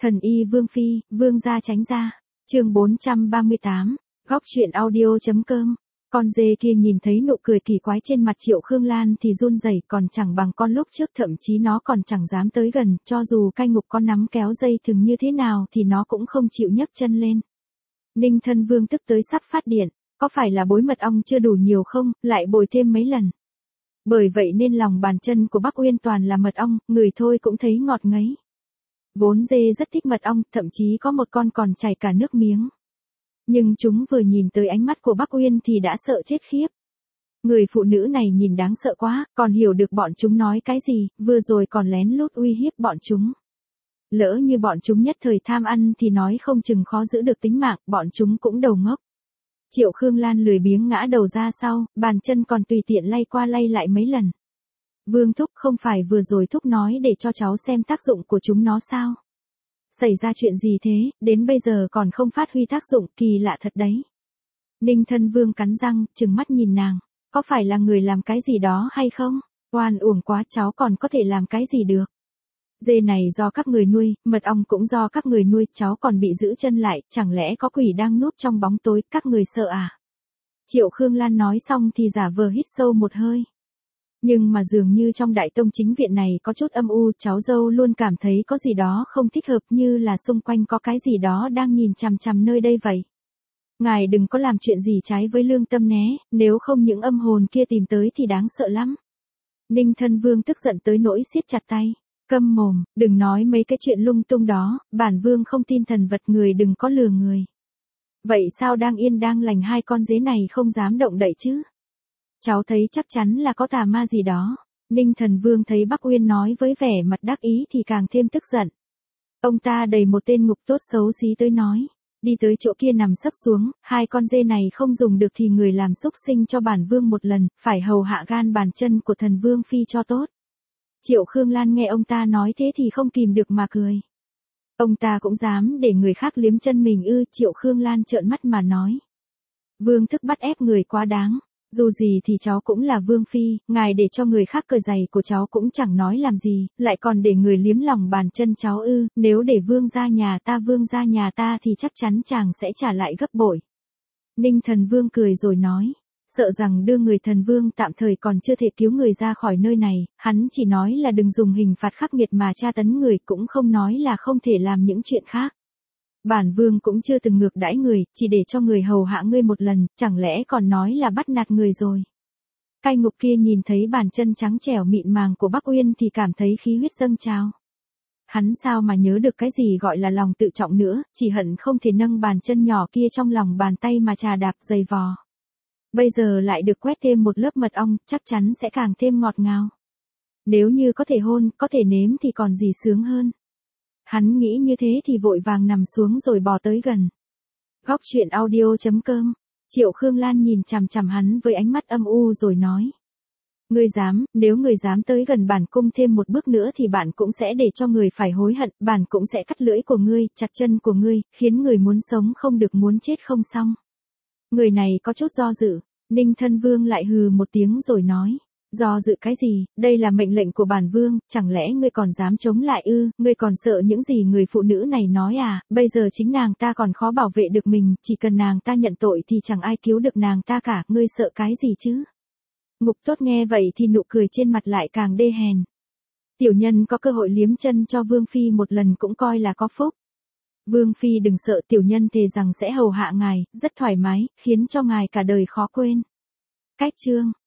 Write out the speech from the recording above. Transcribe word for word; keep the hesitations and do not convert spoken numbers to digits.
Thần y Vương Phi, Vương gia tránh ra. Chương bốn trăm ba mươi tám, góc truyện audio.com. Con dê kia nhìn thấy nụ cười kỳ quái trên mặt Triệu Khương Lan thì run rẩy, còn chẳng bằng con lúc trước, thậm chí nó còn chẳng dám tới gần, cho dù cai ngục có nắm kéo dây thừng như thế nào thì nó cũng không chịu nhấc chân lên. Ninh Thân Vương tức tới sắp phát điện, có phải là bối mật ong chưa đủ nhiều không, lại bồi thêm mấy lần. Bởi vậy nên lòng bàn chân của Bắc Uyên toàn là mật ong, người thôi cũng thấy ngọt ngấy. Vốn dê rất thích mật ong, thậm chí có một con còn chảy cả nước miếng. Nhưng chúng vừa nhìn tới ánh mắt của Bắc Uyên thì đã sợ chết khiếp. Người phụ nữ này nhìn đáng sợ quá, còn hiểu được bọn chúng nói cái gì, vừa rồi còn lén lút uy hiếp bọn chúng. Lỡ như bọn chúng nhất thời tham ăn thì nói không chừng khó giữ được tính mạng, bọn chúng cũng đầu ngốc. Triệu Khương Lan lười biếng ngã đầu ra sau, bàn chân còn tùy tiện lay qua lay lại mấy lần. Vương thúc, không phải vừa rồi thúc nói để cho cháu xem tác dụng của chúng nó sao? Xảy ra chuyện gì thế, đến bây giờ còn không phát huy tác dụng, kỳ lạ thật đấy. Ninh Thân Vương cắn răng, trừng mắt nhìn nàng, có phải là người làm cái gì đó hay không? Oan uổng quá, cháu còn có thể làm cái gì được? Dê này do các người nuôi, mật ong cũng do các người nuôi, cháu còn bị giữ chân lại, chẳng lẽ có quỷ đang núp trong bóng tối, các người sợ à? Triệu Khương Lan nói xong thì giả vờ hít sâu một hơi. Nhưng mà dường như trong Đại Tông chính viện này có chút âm u, cháu dâu luôn cảm thấy có gì đó không thích hợp, như là xung quanh có cái gì đó đang nhìn chằm chằm nơi đây vậy. Ngài đừng có làm chuyện gì trái với lương tâm né, nếu không những âm hồn kia tìm tới thì đáng sợ lắm. Ninh Thân Vương tức giận tới nỗi siết chặt tay. Câm mồm, đừng nói mấy cái chuyện lung tung đó, bản vương không tin thần vật, người đừng có lừa người. Vậy sao đang yên đang lành hai con dế này không dám động đậy chứ? Cháu thấy chắc chắn là có tà ma gì đó. Ninh Thần Vương thấy Bắc Uyên nói với vẻ mặt đắc ý thì càng thêm tức giận. Ông ta đẩy một tên ngục tốt xấu xí tới nói, đi tới chỗ kia nằm sấp xuống, hai con dê này không dùng được thì người làm xúc sinh cho bản vương một lần, phải hầu hạ gan bàn chân của thần vương phi cho tốt. Triệu Khương Lan nghe ông ta nói thế thì không kìm được mà cười. Ông ta cũng dám để người khác liếm chân mình ư? Triệu Khương Lan trợn mắt mà nói. Vương thức bắt ép người quá đáng. Dù gì thì cháu cũng là vương phi, ngài để cho người khác cởi giày của cháu cũng chẳng nói làm gì, lại còn để người liếm lòng bàn chân cháu ư? Nếu để vương gia nhà ta vương gia nhà ta thì chắc chắn chàng sẽ trả lại gấp bội. Ninh Thần Vương cười rồi nói, sợ rằng đưa người thần vương tạm thời còn chưa thể cứu người ra khỏi nơi này, hắn chỉ nói là đừng dùng hình phạt khắc nghiệt mà tra tấn người, cũng không nói là không thể làm những chuyện khác. Bản vương cũng chưa từng ngược đãi người, chỉ để cho người hầu hạ ngươi một lần, chẳng lẽ còn nói là bắt nạt người rồi. Cai ngục kia nhìn thấy bàn chân trắng trẻo mịn màng của Bắc Uyên thì cảm thấy khí huyết dâng trào. Hắn sao mà nhớ được cái gì gọi là lòng tự trọng nữa, chỉ hận không thể nâng bàn chân nhỏ kia trong lòng bàn tay mà trà đạp giày vò. Bây giờ lại được quét thêm một lớp mật ong, chắc chắn sẽ càng thêm ngọt ngào. Nếu như có thể hôn, có thể nếm thì còn gì sướng hơn. Hắn nghĩ như thế thì vội vàng nằm xuống rồi bò tới gần. Góc truyện audio.com. Triệu Khương Lan nhìn chằm chằm hắn với ánh mắt âm u rồi nói. Ngươi dám, nếu ngươi dám tới gần bản cung thêm một bước nữa thì bạn cũng sẽ để cho người phải hối hận, bản cũng sẽ cắt lưỡi của ngươi, chặt chân của ngươi, khiến người muốn sống không được muốn chết không xong. Người này có chút do dự, Ninh Thân Vương lại hừ một tiếng rồi nói. Do dự cái gì, đây là mệnh lệnh của bản vương, chẳng lẽ ngươi còn dám chống lại ư? Ngươi còn sợ những gì người phụ nữ này nói à? Bây giờ chính nàng ta còn khó bảo vệ được mình, chỉ cần nàng ta nhận tội thì chẳng ai cứu được nàng ta cả, ngươi sợ cái gì chứ? Ngục tốt nghe vậy thì nụ cười trên mặt lại càng đê hèn. Tiểu nhân có cơ hội liếm chân cho vương phi một lần cũng coi là có phúc. Vương phi đừng sợ, tiểu nhân thề rằng sẽ hầu hạ ngài, rất thoải mái, khiến cho ngài cả đời khó quên. Cách chương